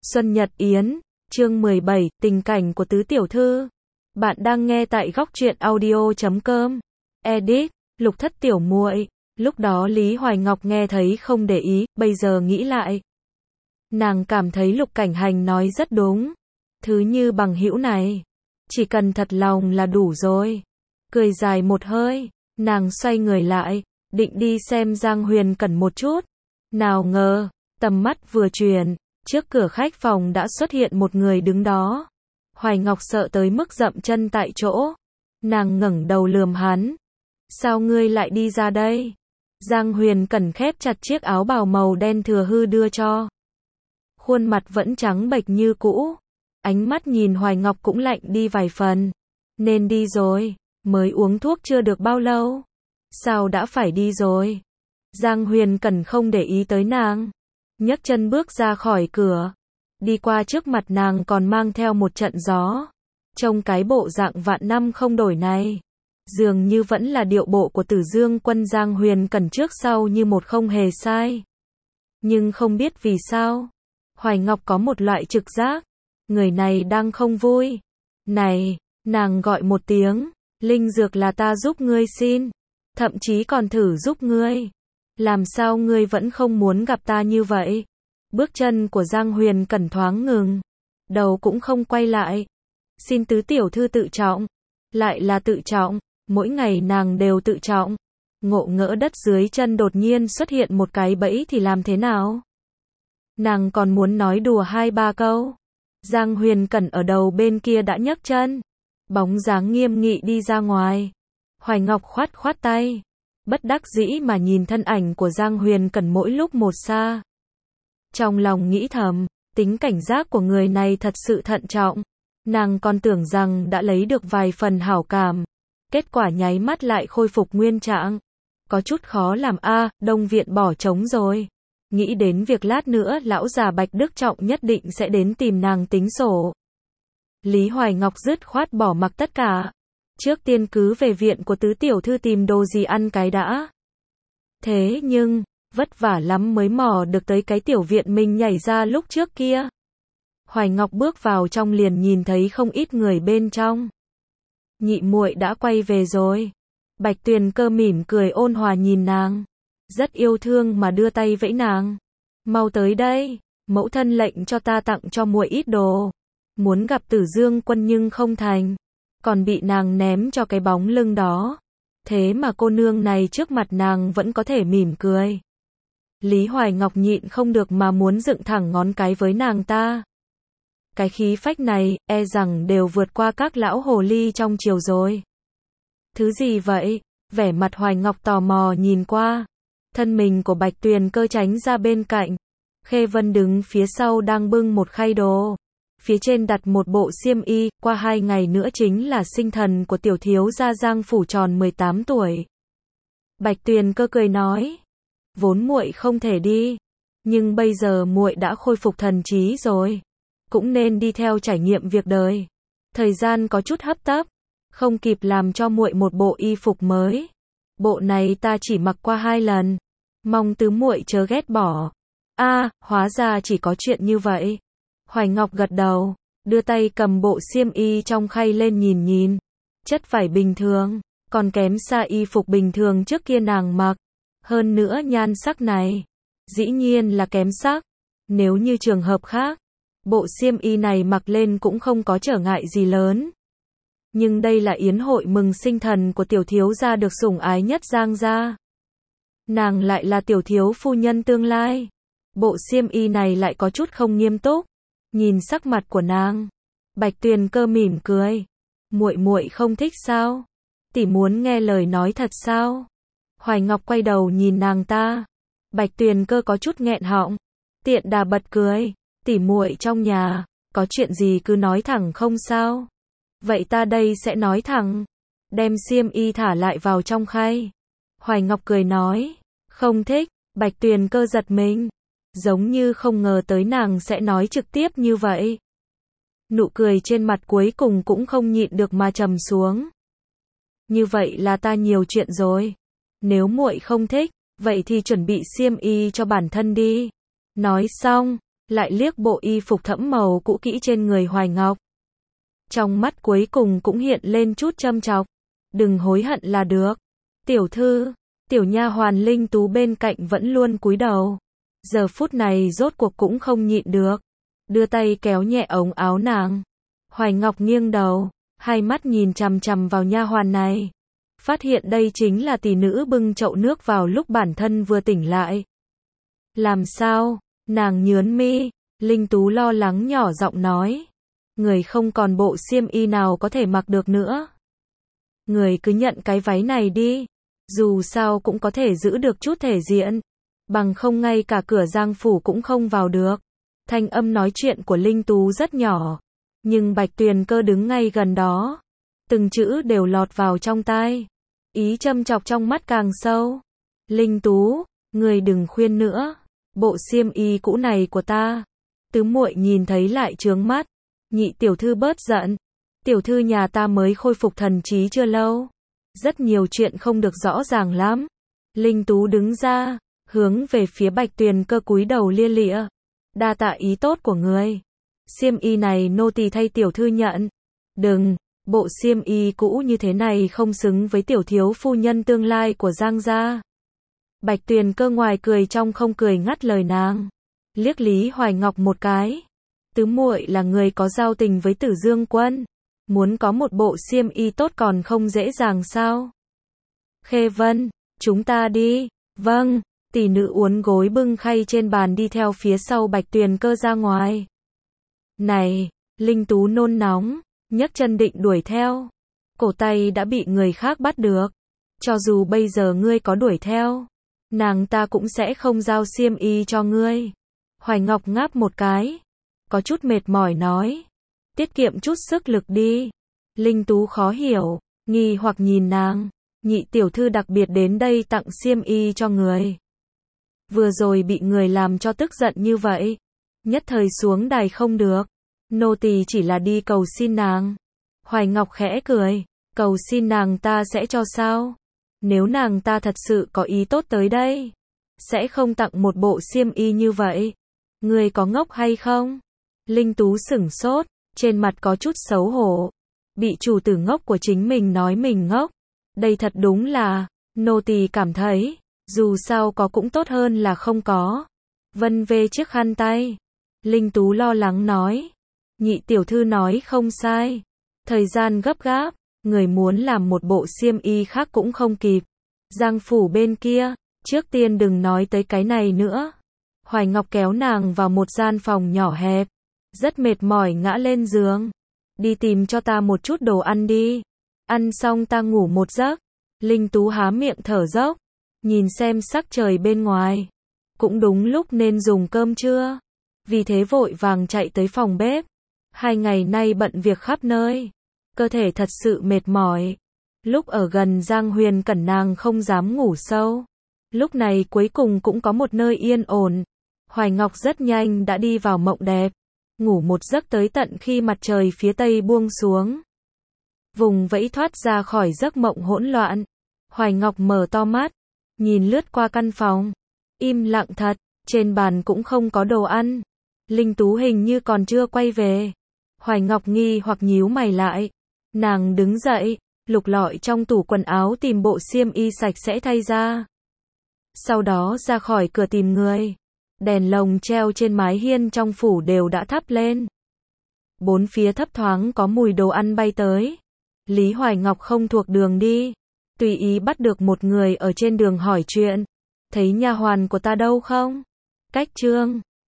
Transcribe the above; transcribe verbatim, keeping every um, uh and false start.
Xuân Nhật Yến, chương mười bảy, tình cảnh của tứ tiểu thư. Bạn đang nghe tại góc truyện audio chấm com. Edit, Lục Thất tiểu muội. Lúc đó Lý Hoài Ngọc nghe thấy không để ý, bây giờ nghĩ lại. Nàng cảm thấy Lục Cảnh Hành nói rất đúng. Thứ như bằng hữu này, chỉ cần thật lòng là đủ rồi. Cười dài một hơi, nàng xoay người lại, định đi xem Giang Huyền Cẩn một chút. Nào ngờ, tầm mắt vừa chuyển, trước cửa khách phòng đã xuất hiện một người đứng đó. Hoài Ngọc sợ tới mức dậm chân tại chỗ. Nàng ngẩng đầu lườm hắn. Sao ngươi lại đi ra đây? Giang Huyền Cẩn khép chặt chiếc áo bào màu đen thừa hư đưa cho. Khuôn mặt vẫn trắng bệch như cũ. Ánh mắt nhìn Hoài Ngọc cũng lạnh đi vài phần. Nên đi rồi, mới uống thuốc chưa được bao lâu. Sao đã phải đi rồi? Giang Huyền Cẩn không để ý tới nàng. Nhấc chân bước ra khỏi cửa. Đi qua trước mặt nàng còn mang theo một trận gió. Trông cái bộ dạng vạn năm không đổi này. Dường như vẫn là điệu bộ của Tử Dương Quân. Giang Huyền Cẩn trước sau như một không hề sai. Nhưng không biết vì sao, Hoài Ngọc có một loại trực giác. Người này đang không vui. Này, nàng gọi một tiếng. Linh dược là ta giúp ngươi xin. Thậm chí còn thử giúp ngươi. Làm sao ngươi vẫn không muốn gặp ta như vậy? Bước chân của Giang Huyền Cẩn thoáng ngừng. Đầu cũng không quay lại. Xin tứ tiểu thư tự trọng. Lại là tự trọng. Mỗi ngày nàng đều tự trọng. Ngộ ngỡ đất dưới chân đột nhiên xuất hiện một cái bẫy thì làm thế nào? Nàng còn muốn nói đùa hai ba câu. Giang Huyền Cẩn ở đầu bên kia đã nhấc chân. Bóng dáng nghiêm nghị đi ra ngoài. Hoài Ngọc khoát khoát tay. Bất đắc dĩ mà nhìn thân ảnh của Giang Huyền Cẩn mỗi lúc một xa. Trong lòng nghĩ thầm, tính cảnh giác của người này thật sự thận trọng. Nàng còn tưởng rằng đã lấy được vài phần hảo cảm. Kết quả nháy mắt lại khôi phục nguyên trạng. Có chút khó làm a, à, Đông Viện bỏ trống rồi. Nghĩ đến việc lát nữa lão già Bạch Đức Trọng nhất định sẽ đến tìm nàng tính sổ. Lý Hoài Ngọc dứt khoát bỏ mặc tất cả. Trước tiên cứ về viện của tứ tiểu thư tìm đồ gì ăn cái đã. Thế nhưng, vất vả lắm mới mò được tới cái tiểu viện mình nhảy ra lúc trước kia. Hoài Ngọc bước vào trong liền nhìn thấy không ít người bên trong. Nhị muội đã quay về rồi. Bạch Tuyền Cơ mỉm cười ôn hòa nhìn nàng. Rất yêu thương mà đưa tay vẫy nàng. Mau tới đây, mẫu thân lệnh cho ta tặng cho muội ít đồ. Muốn gặp Tử Dương Quân nhưng không thành. Còn bị nàng ném cho cái bóng lưng đó. Thế mà cô nương này trước mặt nàng vẫn có thể mỉm cười. Lý Hoài Ngọc nhịn không được mà muốn dựng thẳng ngón cái với nàng ta. Cái khí phách này, e rằng đều vượt qua các lão hồ ly trong triều rồi. Thứ gì vậy? Vẻ mặt Hoài Ngọc tò mò nhìn qua. Thân mình của Bạch Tuyền Cơ tránh ra bên cạnh. Khê Vân đứng phía sau đang bưng một khay đồ. Phía trên đặt một bộ xiêm y, qua hai ngày nữa chính là sinh thần của tiểu thiếu gia Giang phủ tròn mười tám tuổi. Bạch Tuyền Cơ cười nói, vốn muội không thể đi, nhưng bây giờ muội đã khôi phục thần trí rồi, cũng nên đi theo trải nghiệm việc đời. Thời gian có chút hấp tấp, không kịp làm cho muội một bộ y phục mới. Bộ này ta chỉ mặc qua hai lần, mong tứ muội chớ ghét bỏ. A, à, hóa ra chỉ có chuyện như vậy. Hoài Ngọc gật đầu, đưa tay cầm bộ xiêm y trong khay lên nhìn nhìn. Chất vải bình thường, còn kém xa y phục bình thường trước kia nàng mặc. Hơn nữa nhan sắc này, dĩ nhiên là kém sắc. Nếu như trường hợp khác, bộ xiêm y này mặc lên cũng không có trở ngại gì lớn. Nhưng đây là yến hội mừng sinh thần của tiểu thiếu gia được sủng ái nhất Giang gia. Nàng lại là tiểu thiếu phu nhân tương lai. Bộ xiêm y này lại có chút không nghiêm túc. Nhìn sắc mặt của nàng, Bạch Tuyền Cơ mỉm cười. Muội muội không thích sao? Tỷ muốn nghe lời nói thật sao? Hoài Ngọc quay đầu nhìn nàng ta. Bạch Tuyền Cơ có chút nghẹn họng, tiện đà bật cười. Tỷ muội trong nhà, có chuyện gì cứ nói thẳng không sao? Vậy ta đây sẽ nói thẳng. Đem xiêm y thả lại vào trong khay. Hoài Ngọc cười nói, không thích. Bạch Tuyền Cơ giật mình, giống như không ngờ tới nàng sẽ nói trực tiếp như vậy. Nụ cười trên mặt cuối cùng cũng không nhịn được mà trầm xuống. Như vậy là ta nhiều chuyện rồi. Nếu muội không thích, vậy thì chuẩn bị xiêm y cho bản thân đi. Nói xong, lại liếc bộ y phục thẫm màu cũ kỹ trên người Hoài Ngọc. Trong mắt cuối cùng cũng hiện lên chút châm chọc. Đừng hối hận là được. Tiểu thư, tiểu nha hoàn Linh Tú bên cạnh vẫn luôn cúi đầu. Giờ phút này rốt cuộc cũng không nhịn được. Đưa tay kéo nhẹ ống áo nàng. Hoài Ngọc nghiêng đầu, hai mắt nhìn chằm chằm vào nha hoàn này. Phát hiện đây chính là tỷ nữ bưng chậu nước vào lúc bản thân vừa tỉnh lại. Làm sao? Nàng nhướn mi. Linh Tú lo lắng nhỏ giọng nói. Người không còn bộ xiêm y nào có thể mặc được nữa. Người cứ nhận cái váy này đi. Dù sao cũng có thể giữ được chút thể diện. Bằng không ngay cả cửa Giang phủ cũng không vào được. Thanh âm nói chuyện của Linh Tú rất nhỏ. Nhưng Bạch Tuyền Cơ đứng ngay gần đó. Từng chữ đều lọt vào trong tai. Ý châm chọc trong mắt càng sâu. Linh Tú, người đừng khuyên nữa. Bộ xiêm y cũ này của ta. Tứ muội nhìn thấy lại chướng mắt. Nhị tiểu thư bớt giận. Tiểu thư nhà ta mới khôi phục thần trí chưa lâu. Rất nhiều chuyện không được rõ ràng lắm. Linh Tú đứng ra, hướng về phía Bạch Tuyền Cơ cúi đầu lia lịa. Đa tạ ý tốt của người. Xiêm y này nô tỳ thay tiểu thư nhận. Đừng, bộ xiêm y cũ như thế này không xứng với tiểu thiếu phu nhân tương lai của Giang gia. Bạch Tuyền Cơ ngoài cười trong không cười ngắt lời nàng. Liếc Lý Hoài Ngọc một cái. Tứ muội là người có giao tình với Tử Dương Quân. Muốn có một bộ xiêm y tốt còn không dễ dàng sao? Khê Vân, chúng ta đi. Vâng, tỷ nữ uốn gối bưng khay trên bàn đi theo phía sau Bạch Tuyền Cơ ra ngoài. Này, Linh Tú nôn nóng, nhấc chân định đuổi theo. Cổ tay đã bị người khác bắt được. Cho dù bây giờ ngươi có đuổi theo, nàng ta cũng sẽ không giao xiêm y cho ngươi. Hoài Ngọc ngáp một cái. Có chút mệt mỏi nói. Tiết kiệm chút sức lực đi. Linh Tú khó hiểu, nghi hoặc nhìn nàng. Nhị tiểu thư đặc biệt đến đây tặng xiêm y cho người. Vừa rồi bị người làm cho tức giận như vậy. Nhất thời xuống đài không được. Nô tỳ chỉ là đi cầu xin nàng. Hoài Ngọc khẽ cười. Cầu xin nàng ta sẽ cho sao? Nếu nàng ta thật sự có ý tốt tới đây, sẽ không tặng một bộ xiêm y như vậy. Người có ngốc hay không? Linh Tú sửng sốt, trên mặt có chút xấu hổ. Bị chủ tử ngốc của chính mình nói mình ngốc. Đây thật đúng là, nô tỳ cảm thấy, dù sao có cũng tốt hơn là không có. Vân vê chiếc khăn tay. Linh Tú lo lắng nói. Nhị tiểu thư nói không sai. Thời gian gấp gáp, người muốn làm một bộ xiêm y khác cũng không kịp. Giang phủ bên kia, trước tiên đừng nói tới cái này nữa. Hoài Ngọc kéo nàng vào một gian phòng nhỏ hẹp. Rất mệt mỏi ngã lên giường. Đi tìm cho ta một chút đồ ăn đi. Ăn xong ta ngủ một giấc. Linh Tú há miệng thở dốc. Nhìn xem sắc trời bên ngoài. Cũng đúng lúc nên dùng cơm trưa. Vì thế vội vàng chạy tới phòng bếp. Hai ngày nay bận việc khắp nơi. Cơ thể thật sự mệt mỏi. Lúc ở gần Giang Huyền Cẩn nàng không dám ngủ sâu. Lúc này cuối cùng cũng có một nơi yên ổn. Hoài Ngọc rất nhanh đã đi vào mộng đẹp. Ngủ một giấc tới tận khi mặt trời phía tây buông xuống. Vùng vẫy thoát ra khỏi giấc mộng hỗn loạn. Hoài Ngọc mở to mắt. Nhìn lướt qua căn phòng. Im lặng thật. Trên bàn cũng không có đồ ăn. Linh Tú hình như còn chưa quay về. Hoài Ngọc nghi hoặc nhíu mày lại. Nàng đứng dậy. Lục lọi trong tủ quần áo tìm bộ xiêm y sạch sẽ thay ra. Sau đó ra khỏi cửa tìm người. Đèn lồng treo trên mái hiên trong phủ đều đã thắp lên. Bốn phía thấp thoáng có mùi đồ ăn bay tới. Lý Hoài Ngọc không thuộc đường đi. Tùy ý bắt được một người ở trên đường hỏi chuyện. Thấy nha hoàn của ta đâu không? Cách trương.